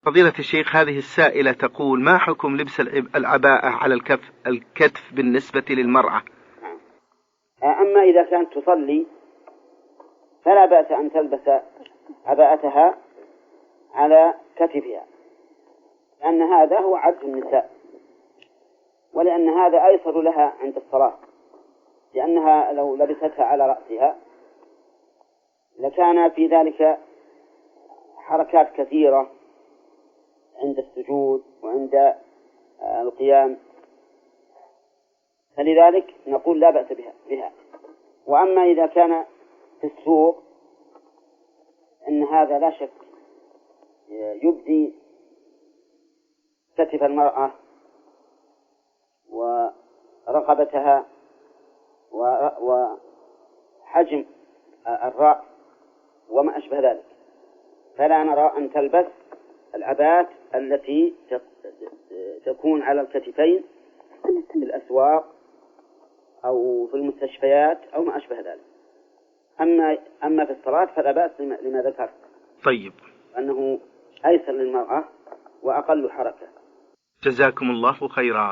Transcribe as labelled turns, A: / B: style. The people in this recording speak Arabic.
A: فضيلة الشيخ، هذه السائلة تقول: ما حكم لبس العباءة على الكتف بالنسبة للمرأة؟
B: أما إذا كانت تصلي فلا بأس أن تلبس عباءتها على كتفها، لأن هذا هو عادة النساء، ولأن هذا أيسر لها عند الصلاة، لأنها لو لبستها على رأسها لكان في ذلك حركات كثيرة عند السجود وعند القيام، فلذلك نقول لا بأس بها. وأما إذا كان في السوق أن هذا لا شك يبدي كتف المرأة ورقبتها وحجم الرأس وما أشبه ذلك، فلا نرى أن تلبس العباءات التي تكون على الكتفين في الأسواق أو في المستشفيات أو ما أشبه ذلك. أما في الصلاة فلا بأس لما ذكرت.
A: طيب،
B: أنه أيسر للمرأة وأقل حركة.
A: جزاكم الله خيرا.